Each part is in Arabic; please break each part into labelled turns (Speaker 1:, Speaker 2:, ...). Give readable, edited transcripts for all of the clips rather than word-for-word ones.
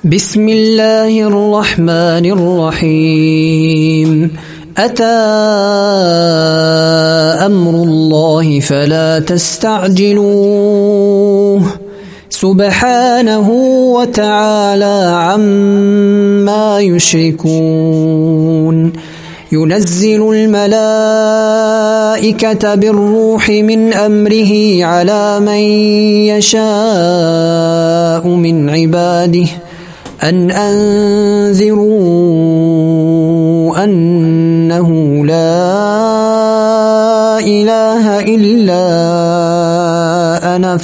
Speaker 1: بسم الله الرحمن الرحيم أتى أمر الله فلا تستعجلوه سبحانه وتعالى عما يشركون ينزل الملائكة بالروح من أمره على من يشاء من عباده أن أنذروا أنه لا إله إلا أنا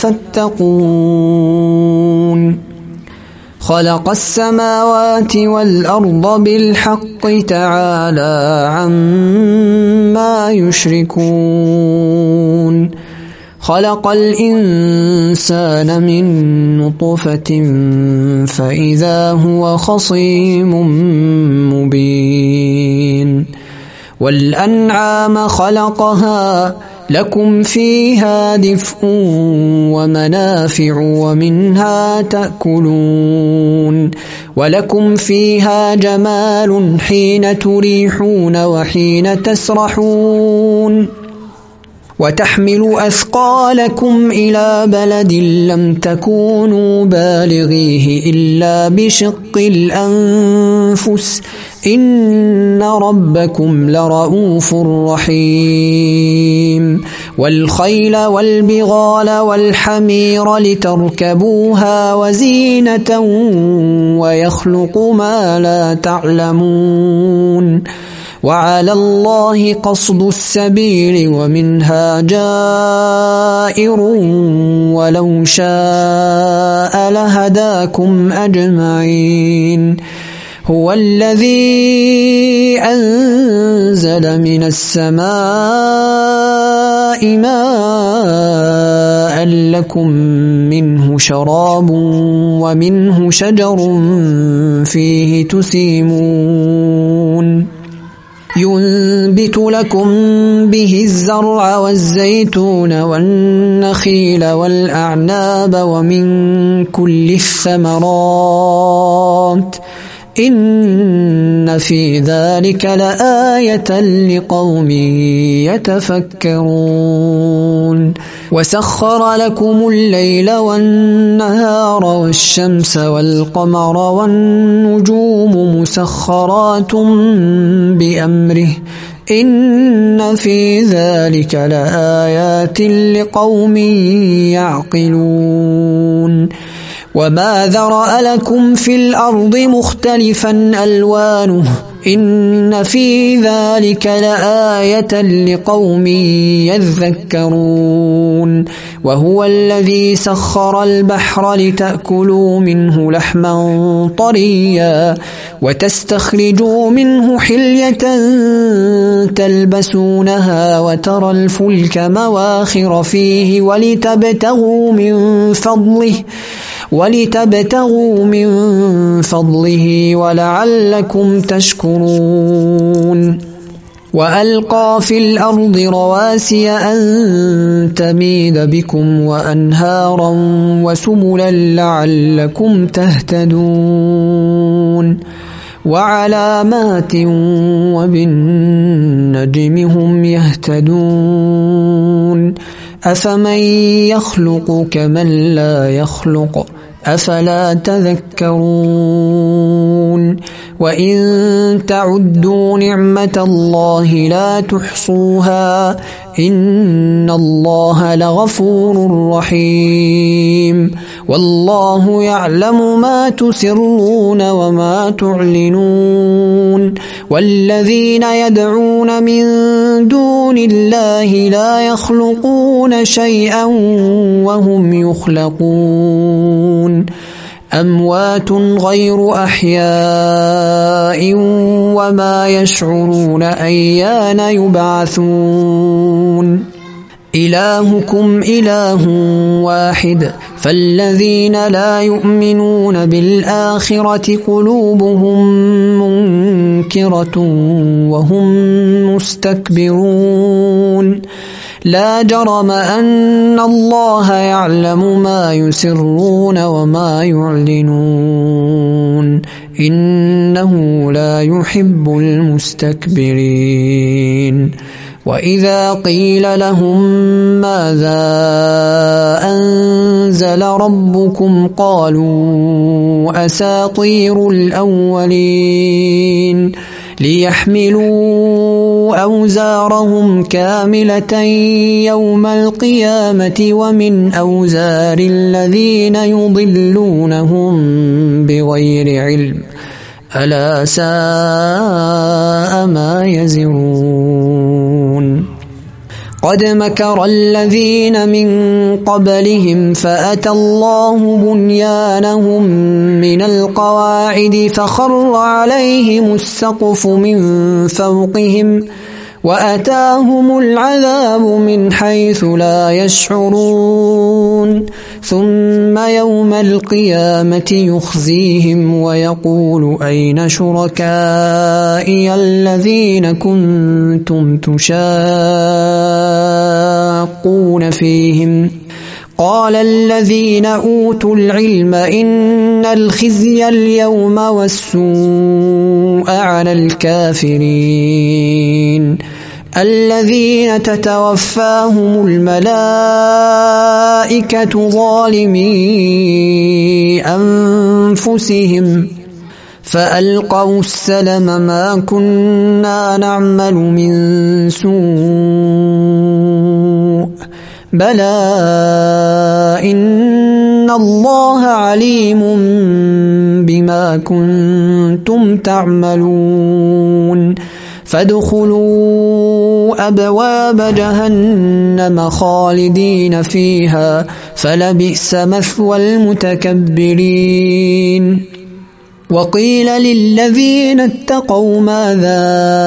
Speaker 1: فاتقون خلق السماوات والأرض بالحق تعالى عما يشركون خلق الإنسان من نطفة فإذا هو خصيم مبين والأنعام خلقها لكم فيها دفء ومنافع ومنها تأكلون ولكم فيها جمال حين تريحون وحين تسرحون وتحمل أثقالكم إلى بلد لم تكونوا بالغيه إلا بشق الأنفس إن ربكم لرؤوف رحيم والخيل والبغال والحمير لتركبوها وزينة ويخلق ما لا تعلمون وعلى الله قصد السبيل ومنها جائر ولو شاء لهداكم أجمعين هو الذي أنزل من السماء ماء لكم منه شراب ومنه شجر فيه تسيمون ينبت لكم به الزرع والزيتون والنخيل والأعناب ومن كل الثمرات إن في ذلك لآية لقوم يتفكرون وسخر لكم الليل والنهار والشمس والقمر والنجوم مسخرات بأمره إن في ذلك لآيات لقوم يعقلون وما ذرأ لكم في الأرض مختلفا ألوانه إن في ذلك لآية لقوم يذكرون وهو الذي سخر البحر لتأكلوا منه لحما طريا وتستخرجوا منه حلية تلبسونها وترى الفلك مواخر فيه ولتبتغوا من فضله ولعلكم تشكرون وألقى في الأرض رواسي أن تميد بكم وأنهارا وسبلا لعلكم تهتدون وعلامات وبالنجم هم يهتدون أفمن يخلق كمن لا يخلق أفلا تذكرون وإن تعدوا نعمة الله لا تحصوها إن الله لغفور رحيم والله يعلم ما تسرون وما تعلنون والذين يدعون من دون الله لا يخلقون شيئا وهم يخلقون أموات غير أحياء وما يشعرون أيان يبعثون إلهكم إله واحد فالذين لا يؤمنون بالآخرة قلوبهم منكرة وهم مستكبرون لا جرم أن الله يعلم ما يسرون وما يعلنون إنه لا يحب المستكبرين وإذا قيل لهم ماذا أنزل ربكم قالوا أساطير الأولين ليحملوا أوزارهم كاملة يوم القيامة ومن أوزار الذين يضلونهم بغير علم ألا ساء ما يزرون قد مكر الذين من قبلهم فأتى الله بنيانهم من القواعد فخر عليهم السقف من فوقهم وأتاهم العذاب من حيث لا يشعرون ثم يوم القيامة يخزيهم ويقول أين شركائي الذين كنتم تشاقون فيهم قال الذين أوتوا العلم إن الخزي اليوم والسوء على الكافرين الذين تتوفاهم الملائكة ظالمي أنفسهم فألقوا السلم ما كنا نعمل من سوء بلى إن الله عليم بما كنتم تعملون فادخلوا أبواب جهنم خالدين فيها فلبئس مثوى المتكبرين وقيل للذين اتقوا ماذا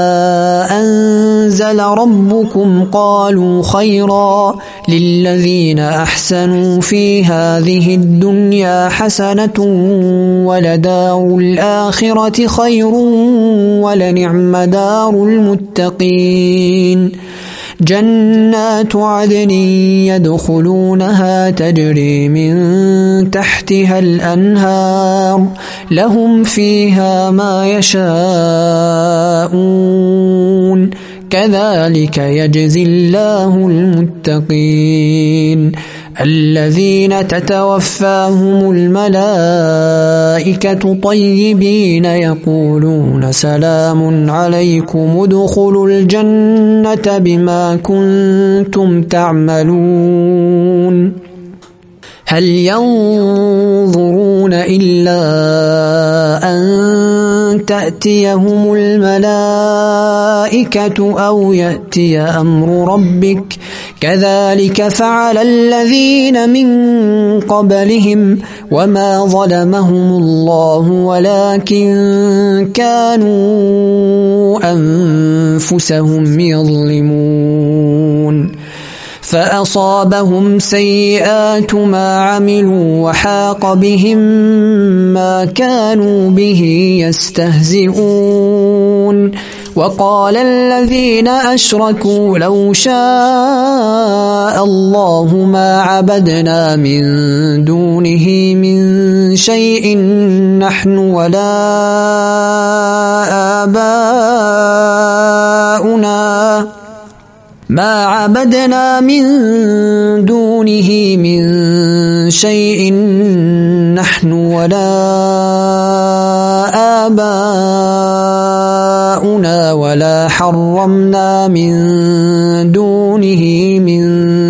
Speaker 1: أنزل ربكم قالوا خيرا للذين أحسنوا في هذه الدنيا حسنة ولدار الآخرة خير ولنعم دار المتقين جنات عدن يدخلونها تجري من تحتها الأنهار لهم فيها ما يشاءون كذلك يجزي الله المتقين الذين تتوفاهم الملائكة طيبين يقولون سلام عليكم ادخلوا الجنة بما كنتم تعملون هل ينظرون إلا أن تأتيهم الملائكة أو يأتي أمر ربك كذلك فعل الذين من قبلهم وما ظلمهم الله ولكن كانوا أنفسهم يظلمون فأصابهم سيئات ما عملوا وحاق بهم ما كانوا به يستهزئون وقال الذين أشركوا لو شاء الله ما عبدنا من دونه من شيء نحن ولا آباؤنا ما عبدنا من دونه من شيء نحن ولا آباؤنا ولا حرمنا من دونه من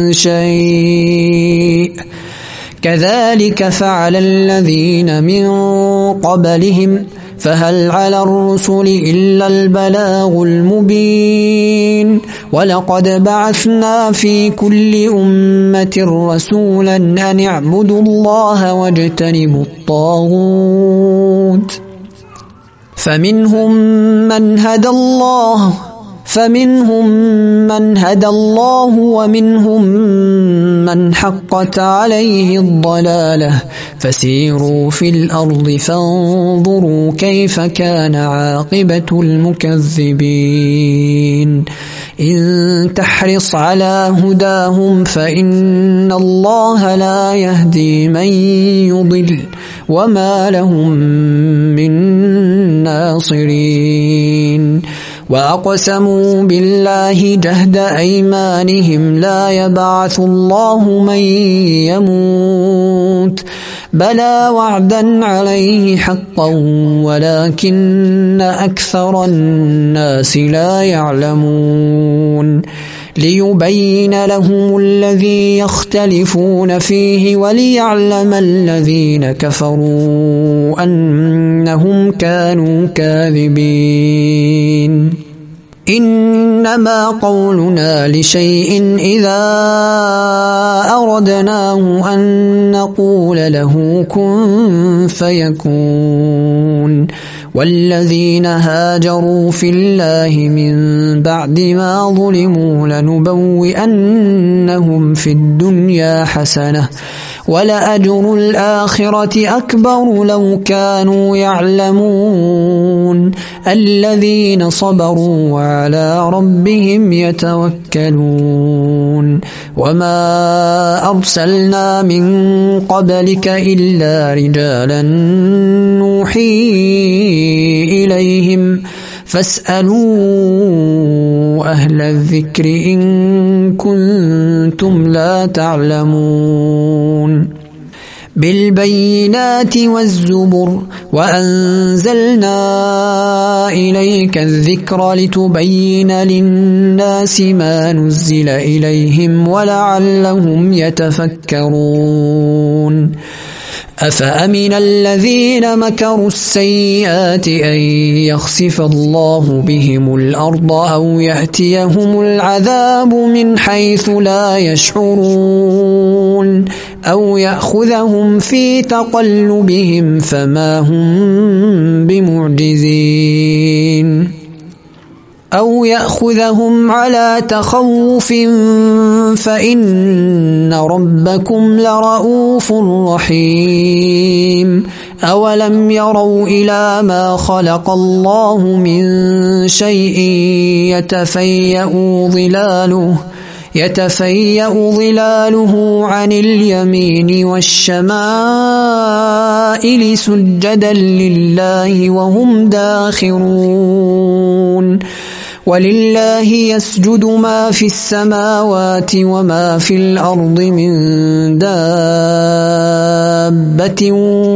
Speaker 1: شيء كذلك فعل الذين من قبلهم فهل على الرسل إلا البلاغ المبين ولقد بعثنا في كل أمة رسولا أن اعبدوا الله واجتنبوا الطاغوت فمنهم من هدى الله ومنهم من حقت عليه الضلالة فسيروا في الأرض فانظروا كيف كان عاقبة المكذبين إن تحرص على هداهم فإن الله لا يهدي من يضل وما لهم من الناصرين وأقسموا بالله جهد أيمانهم لا يبعث الله من يموت بلى وعدا عليه حقا ولكن أكثر الناس لا يعلمون ليبين لهم الذي يختلفون فيه وليعلم الذين كفروا أنهم كانوا كاذبين إنما قولنا لشيء إذا أردناه أن نقول له كن فيكون والذين هاجروا في الله من بعد ما ظلموا لنبوئنهم في الدنيا حسنة ولأجر الآخرة أكبر لو كانوا يعلمون الذين صبروا وعلى ربهم يتوكلون وما أرسلنا من قبلك إلا رجالا نوحي إليهم فاسألوا أهل الذكر إن كنتم لا تعلمون بالبينات والزبر وأنزلنا إليك الذكر لتبين للناس ما نزل إليهم ولعلهم يتفكرون أفأمن الذين مكروا السيئات أن يخسف الله بهم الأرض أو يأتيهم العذاب من حيث لا يشعرون أو يأخذهم في تقلبهم فما هم بمعجزين أو يأخذهم على تخوف فإن ربكم لرؤوف رحيم أولم يروا إلى ما خلق الله من شيء يتفيأ ظلاله عن اليمين والشمائل سجدا لله وهم داخرون ولله يسجد ما في السماوات وما في الأرض من دابة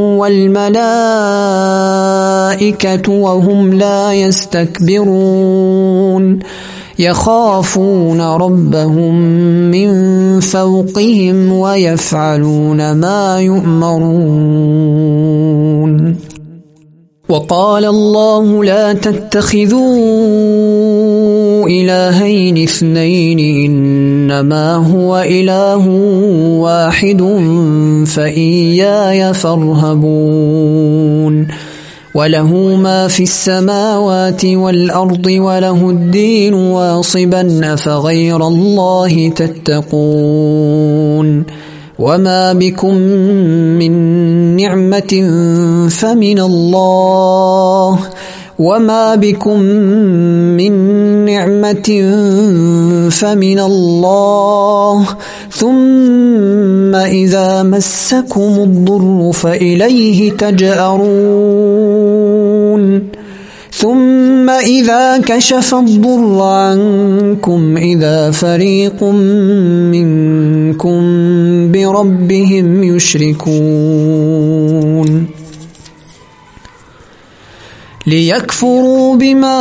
Speaker 1: والملائكة وهم لا يستكبرون يخافون ربهم من فوقهم ويفعلون ما يؤمرون وقال الله لا تتخذوا إلهين اثنين إنما هو إله واحد فإياي فارهبون وله ما في السماوات والأرض وله الدين واصبا أفغير الله تتقون وما بكم من نعمة فمن الله وما بكم من نعمة فمن الله ثم إذا مسكم الضر فإليه تجأرون ثم إذا كشف الضر عنكم إذا فريق منكم بربهم يشركون ليكفروا بما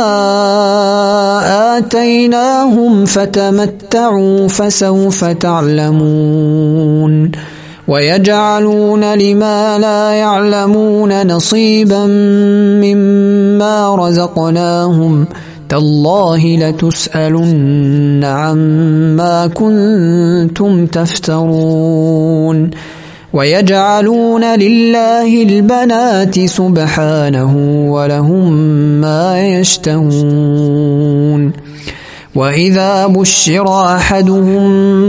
Speaker 1: آتيناهم فتمتعوا فسوف تعلمون ويجعلون لما لا يعلمون نصيبا مما رزقناهم تالله لتسألن عما كنتم تفترون ويجعلون لله البنات سبحانه ولهم ما يشتهون وإذا بشر أحدهم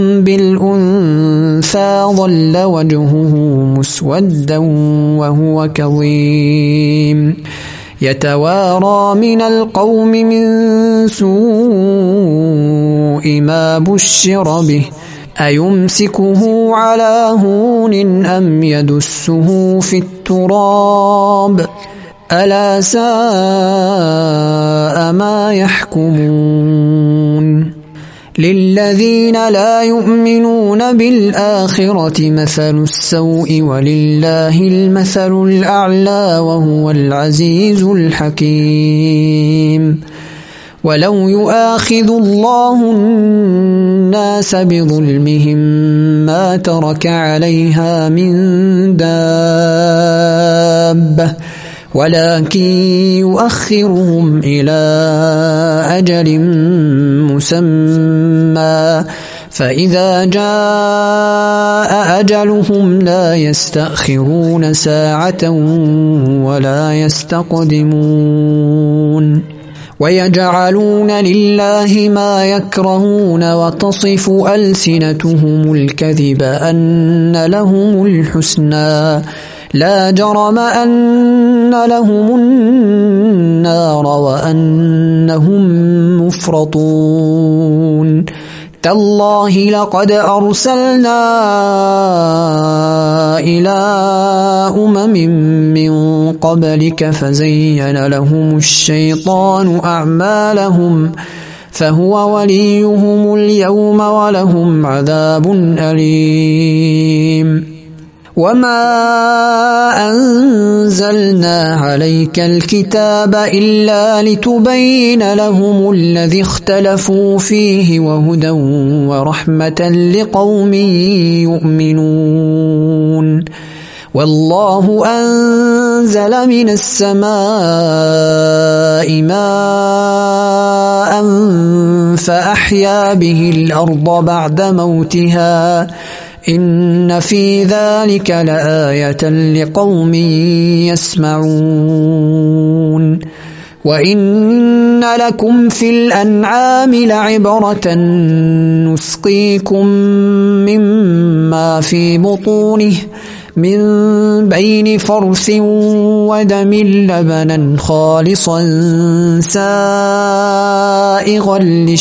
Speaker 1: بالأنثى ظل وجهه مسودا وهو كظيم يتوارى من القوم من سوء ما بشر به أيمسكه على هون أم يدسه في التراب ألا ساء ما يحكمون للذين لا يؤمنون بالآخرة مثل السوء ولله المثل الأعلى وهو العزيز الحكيم ولو يؤاخذ الله الناس بظلمهم ما ترك عليها من دابة ولكن يؤخرهم إلى أجل مسمى فإذا جاء أجلهم لا يستأخرون ساعة ولا يستقدمون ويجعلون لله ما يكرهون وتصف ألسنتهم الكذب أن لهم الحسنى لا جرم أن لهم النار وأنهم مفرطون تالله لقد أرسلنا إلى من قبلك فزين لهم الشيطان أعمالهم فهو وليهم اليوم ولهم عذاب أليم وما أنزلنا عليك الكتاب إلا لتبين لهم الذي اختلفوا فيه وهدى ورحمة لقوم يؤمنون والله أنزل من السماء ماء فأحيا به الأرض بعد موتها إن في ذلك لآية لقوم يسمعون وإن لكم في الأنعام لعبرة نسقيكم مما في بطونه من بين فرث ودم لبنا خالصا سائغا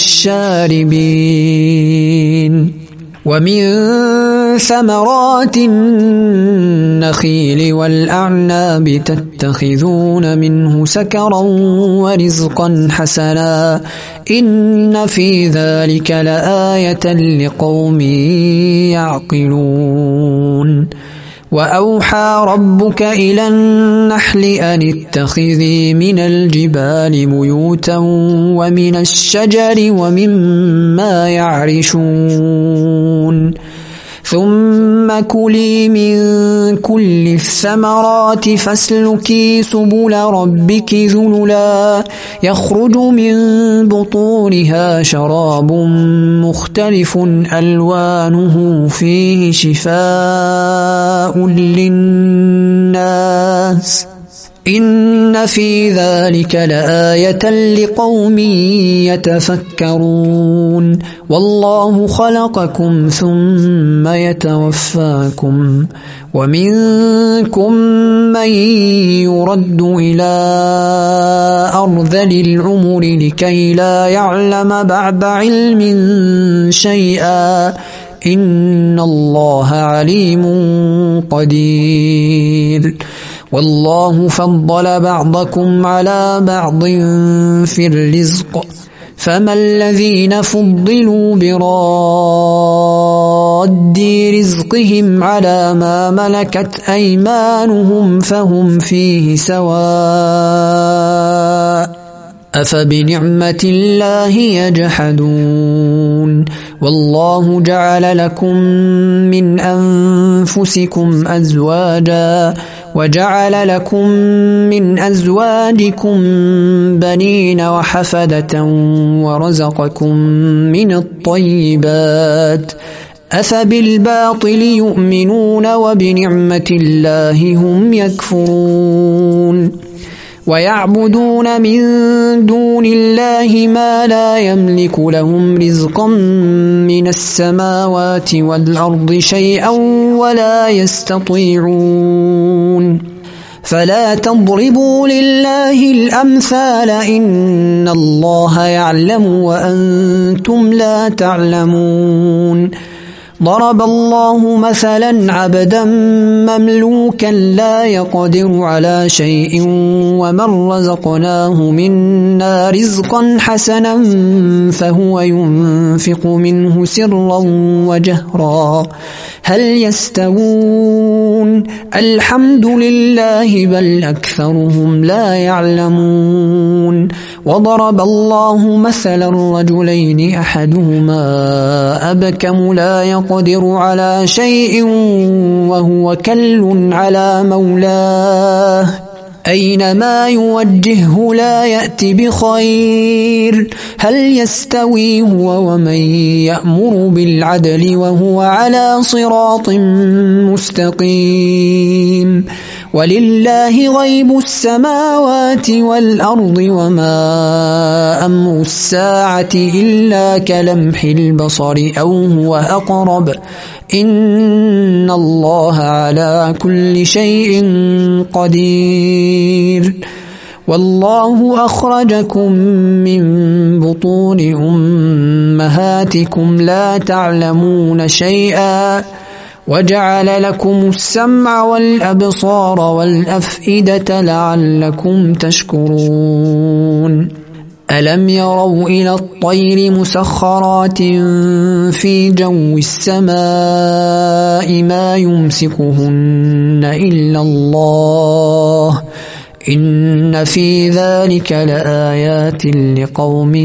Speaker 1: للشاربين ومن ثمرات النخيل والأعناب تتخذون منه سكرا ورزقا حسنا إن في ذلك لآية لقوم يعقلون وأوحى ربك إلى النحل أن اتخذي من الجبال بيوتا ومن الشجر ومما يعرشون ثم كلي من كل الثمرات فاسلكي سبل ربك ذللا يخرج من بطونها شراب مختلف ألوانه فيه شفاء للناس إن في ذلك لآية لقوم يتفكرون والله خلقكم ثم يتوفاكم ومنكم من يرد إلى أرذل العمر لكي لا يعلم بعد علم شيئا إن الله عليم قدير والله فضل بعضكم على بعض في الرزق فما الذين فضلوا براد رزقهم على ما ملكت أيمانهم فهم فيه سواء أفبنعمة الله يجحدون والله جعل لكم من أنفسكم أزواجا وجعل لكم من أزواجكم بنين وحفدة ورزقكم من الطيبات أفبالباطل يؤمنون وبنعمة الله هم يكفرون ويعبدون من دون الله ما لا يملك لهم رزقا من السماوات والأرض شيئا ولا يستطيعون فلا تضربوا لله الأمثال إن الله يعلم وأنتم لا تعلمون ضرب الله مثلا عبدا مملوكا لا يقدر على شيء ومن رزقناه منا رزقا حسنا فهو ينفق منه سرا وجهرا هل يستوون الحمد لله بل أكثرهم لا يعلمون وضرب الله مثلا رجلين أحدهما أبكم لا يقدر على شيء وهو كل على مولاه أينما يوجهه لا يأت بخير هل يستوي هو ومن يأمر بالعدل وهو على صراط مستقيم ولله غيب السماوات والأرض وما أمر الساعة إلا كلمح البصر أو هو أقرب إن الله على كل شيء قدير والله أخرجكم من بطون أمهاتكم لا تعلمون شيئا وجعل لكم السمع والأبصار والأفئدة لعلكم تشكرون ألم يروا إلى الطير مسخرات في جو السماء ما يمسكهن إلا الله إن في ذلك لآيات لقوم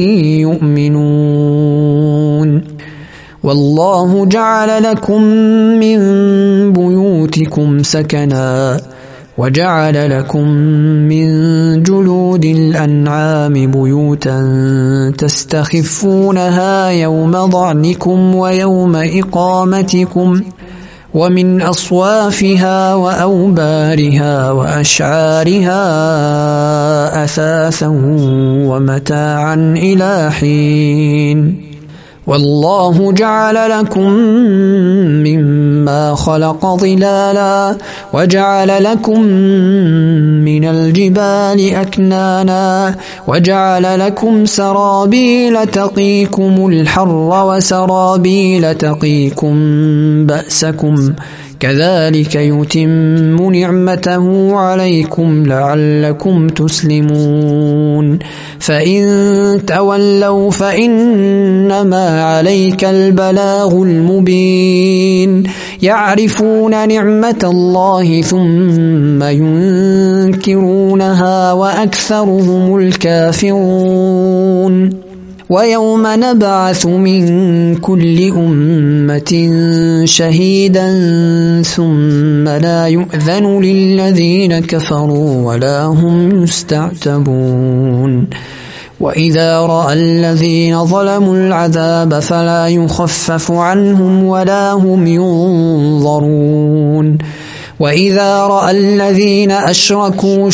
Speaker 1: يؤمنون والله جعل لكم من بيوتكم سكنا وجعل لكم من جلود الأنعام بيوتا تستخفونها يوم ضعنكم ويوم إقامتكم ومن أصوافها وأوبارها وأشعارها أثاثا ومتاعا إلى حين والله جعل لكم مما خلق ظلالا وجعل لكم من الجبال أكنانا وجعل لكم سرابيل تقيكم الحر وسرابيل تقيكم بأسكم كذلك يتم نعمته عليكم لعلكم تسلمون فإن تولوا فإنما عليك البلاغ المبين يعرفون نعمة الله ثم ينكرونها وأكثرهم الكافرون ويوم نبعث من كل أمة شهيدا ثم لا يؤذن للذين كفروا ولا هم يستعتبون وإذا رأى الذين ظلموا العذاب فلا يخفف عنهم ولا هم ينظرون وإذا رأى الذين أشركوا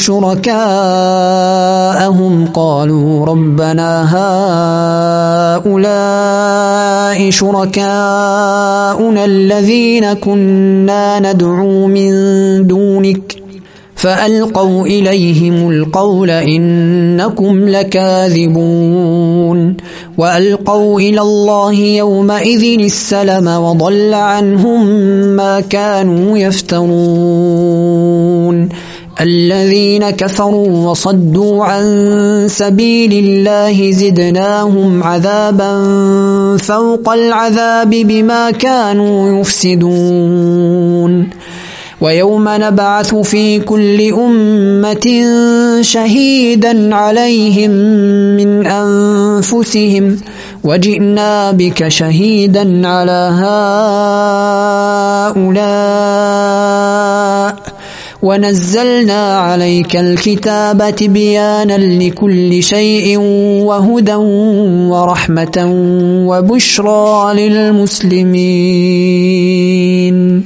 Speaker 1: شركاءهم قالوا ربنا هؤلاء شركاؤنا الذين كنا ندعو من دونك فألقوا إليهم القول إنكم لكاذبون وألقوا إلى الله يومئذ السلم وضل عنهم ما كانوا يفترون الذين كفروا وصدوا عن سبيل الله زدناهم عذابا فوق العذاب بما كانوا يفسدون ويوم نبعث في كل أمة شهيدا عليهم من أنفسهم وجئنا بك شهيدا على هؤلاء ونزلنا عليك الكتاب تبيانا لكل شيء وهدى ورحمة وبشرى للمسلمين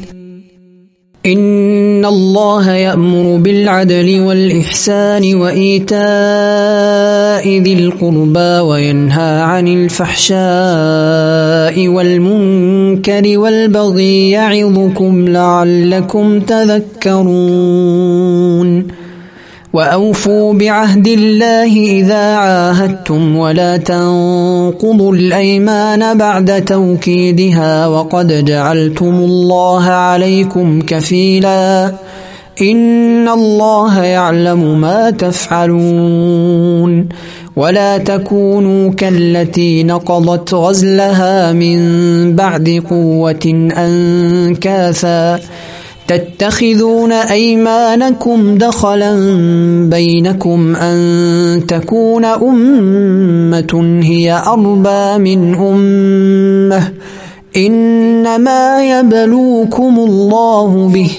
Speaker 1: إن الله يأمر بالعدل والإحسان وإيتاء ذي القربى وينهى عن الفحشاء والمنكر والبغي يعظكم لعلكم تذكرون وأوفوا بعهد الله إذا عاهدتم ولا تنقضوا الأيمان بعد توكيدها وقد جعلتم الله عليكم كفيلا إن الله يعلم ما تفعلون ولا تكونوا كالتي نقضت غزلها من بعد قوة أنكاثا تتخذون أيمانكم دخلا بينكم أن تكون أمة هي أربى من أمة إنما يبلوكم الله به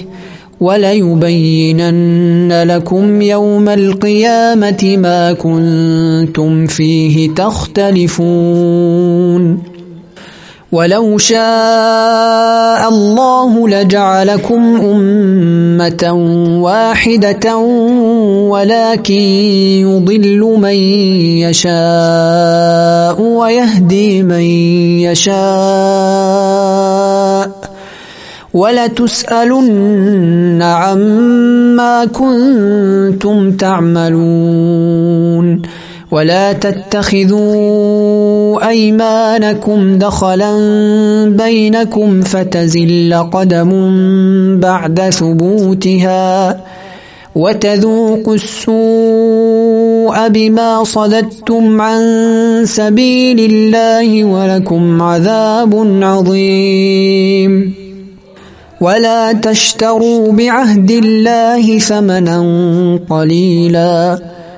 Speaker 1: وليبينن لكم يوم القيامة ما كنتم فيه تختلفون ولو شاء الله لجعلكم أمة واحدة ولكن يضل من يشاء ويهدي من يشاء ولتسألن عما كنتم تعملون ولا تتخذوا أيمانكم دخلا بينكم فتزل قدم بعد ثبوتها وتذوقوا السوء بما صددتم عن سبيل الله ولكم عذاب عظيم ولا تشتروا بعهد الله ثمنا قليلا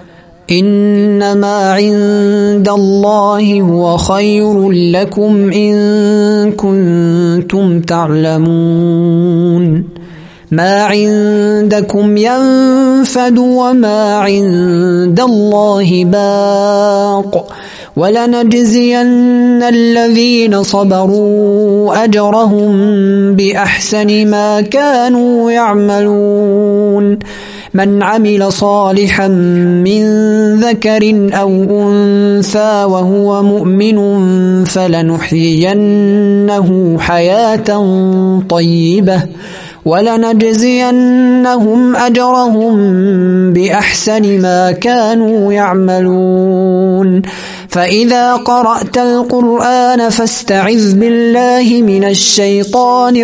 Speaker 1: إنما عند الله هو خير لكم إن كنتم تعلمون ما عندكم ينفد وما عند الله باق ولنجزين الذين صبروا أجرهم بأحسن ما كانوا يعملون من عمل صالحا من ذكر أو أنثى وهو مؤمن فلنحيينه حياة طيبة ولنجزينهم أجرهم بأحسن ما كانوا يعملون فإذا قرأت القرآن فاستعذ بالله من الشيطان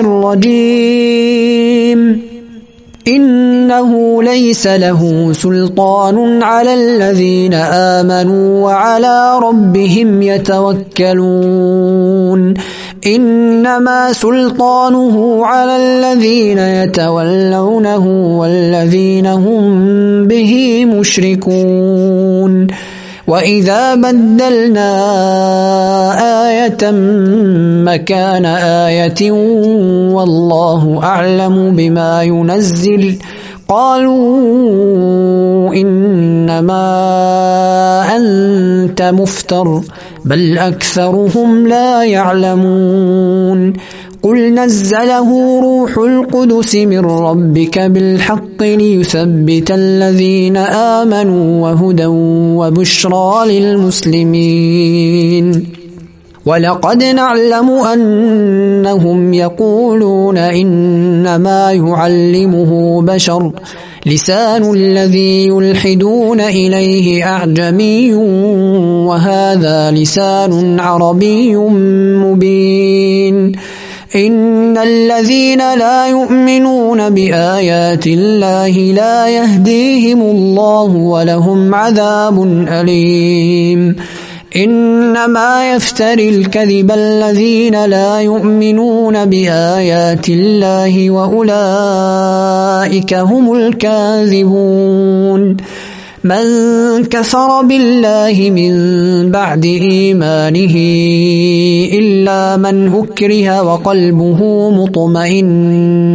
Speaker 1: الرجيم إنه ليس له سلطان على الذين آمنوا وعلى ربهم يتوكلون إنما سلطانه على الذين يتولونه والذين هم به مشركون وإذا بدلنا آية مكان آية والله أعلم بما ينزل قالوا إنما أنت مفتر بل أكثرهم لا يعلمون قل نزله روح القدس من ربك بالحق ليثبت الذين آمنوا وهدى وبشرى للمسلمين ولقد نعلم أنهم يقولون إنما يعلمه بشر لسان الذي يلحدون إليه أعجمي وهذا لسان عربي مبين إن الذين لا يؤمنون بآيات الله لا يهديهم الله ولهم عذاب أليم إنما يفتري الكذب الذين لا يؤمنون بآيات الله وأولئك هم الكاذبون من كفر بالله من بعد إيمانه إلا من أكره وقلبه مطمئن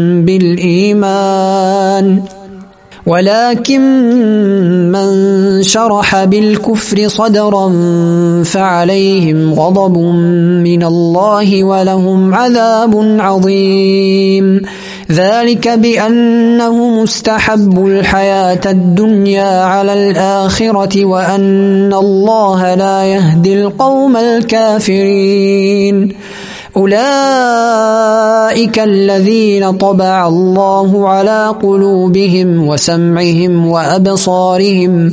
Speaker 1: بالإيمان ولكن من شرح بالكفر صدرا فعليهم غضب من الله ولهم عذاب عظيم ذلك بأنه مستحب الحياة الدنيا على الآخرة وأن الله لا يهدي القوم الكافرين أولئك الذين طبع الله على قلوبهم وسمعهم وأبصارهم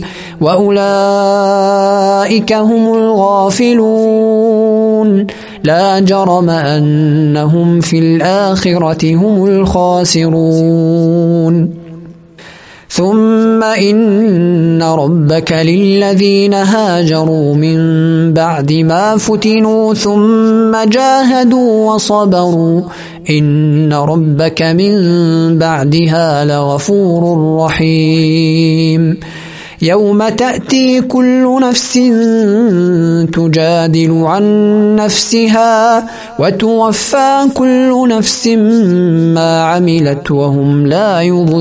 Speaker 1: وأولئك هم الغافلون لا جرم أنهم في الآخرة هم الخاسرون ثم إن ربك للذين هاجروا من بعد ما فتنوا ثم جاهدوا وصبروا إن ربك من بعدها لغفور رحيم يوم تأتي كل نفس تجادل عن نفسها وتوفى كل نفس ما عملت وهم لا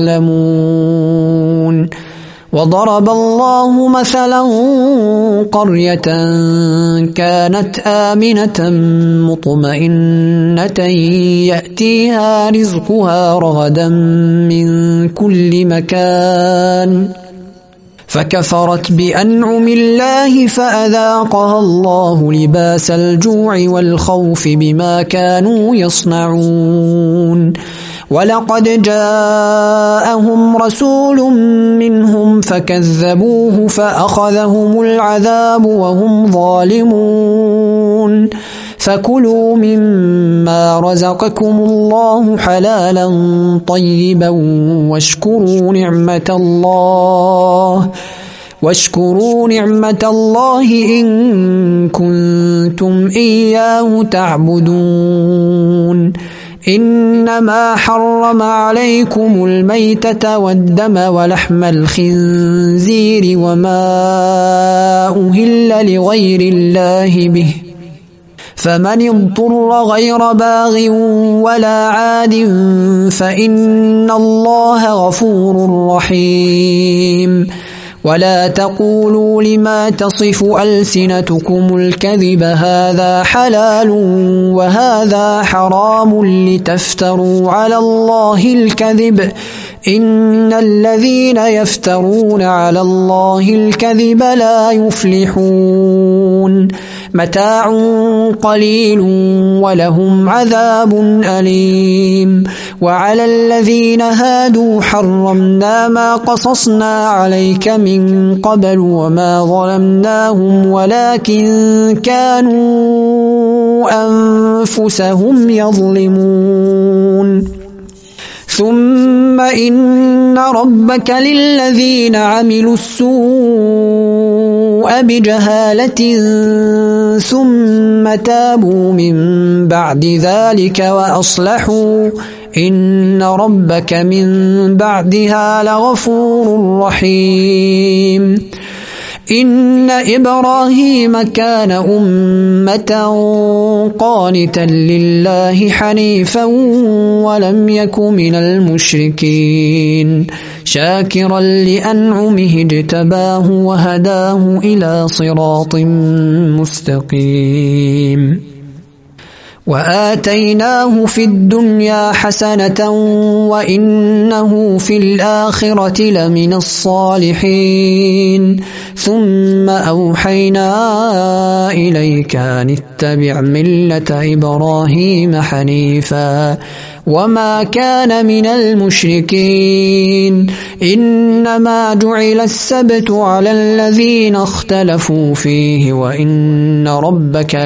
Speaker 1: يظلمون وضرب الله مثلا قرية كانت آمنة مطمئنة يأتيها رزقها رغدا من كل مكان فكفرت بأنعم الله فأذاقها الله لباس الجوع والخوف بما كانوا يصنعون ولقد جاءهم رسول منهم فكذبوه فأخذهم العذاب وهم ظالمون فكلوا مما رزقكم الله حلالا طيبا واشكروا نعمة الله إن كنتم إياه تعبدون إنما حرم عليكم الميتة والدم ولحم الخنزير وما أهل لغير الله به فمن اضطر غير باغ ولا عاد فإن الله غفور رحيم ولا تقولوا لما تصف ألسنتكم الكذب هذا حلال وهذا حرام لتفتروا على الله الكذب إن الذين يفترون على الله الكذب لا يفلحون متاع قليل ولهم عذاب أليم وعلى الذين هادوا حرمنا ما قصصنا عليك من قبل وما ظلمناهم ولكن كانوا أنفسهم يظلمون ثم إن ربك للذين عملوا السوء بجهالة ثم تابوا من بعد ذلك وأصلحوا إن ربك من بعدها لغفور رحيم إن إبراهيم كان أمة قانتا لله حنيفا ولم يك من المشركين شاكرا لأنعمه اجتباه وهداه إلى صراط مستقيم وآتيناه في الدنيا حسنة وإنه في الآخرة لمن الصالحين ثم أوحينا إليك أن اتبع ملة إبراهيم حنيفا وما كان من المشركين إنما جعل السبت على الذين اختلفوا فيه وإن ربك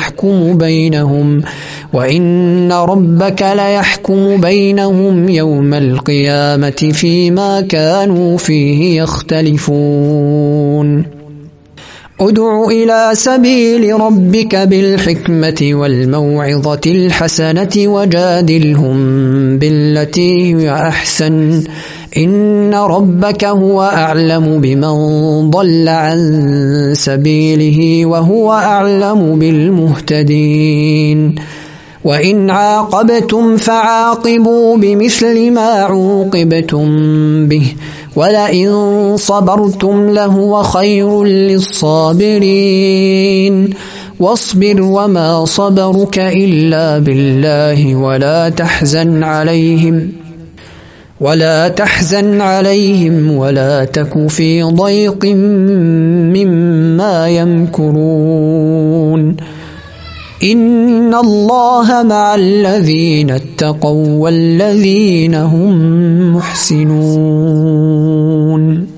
Speaker 1: ليحكم بينهم يوم القيامة فيما كانوا فيه يختلفون ادع إلى سبيل ربك بالحكمة والموعظة الحسنة وجادلهم بالتي هي أحسن إن ربك هو أعلم بمن ضل عن سبيله وهو أعلم بالمهتدين وإن عاقبتم فعاقبوا بمثل ما عوقبتم به ولئن صبرتم لهو خير للصابرين واصبر وما صبرك إلا بالله ولا تحزن عليهم ولا تك في ضيق مما يمكرون إن الله مع الذين اتقوا والذين هم محسنون.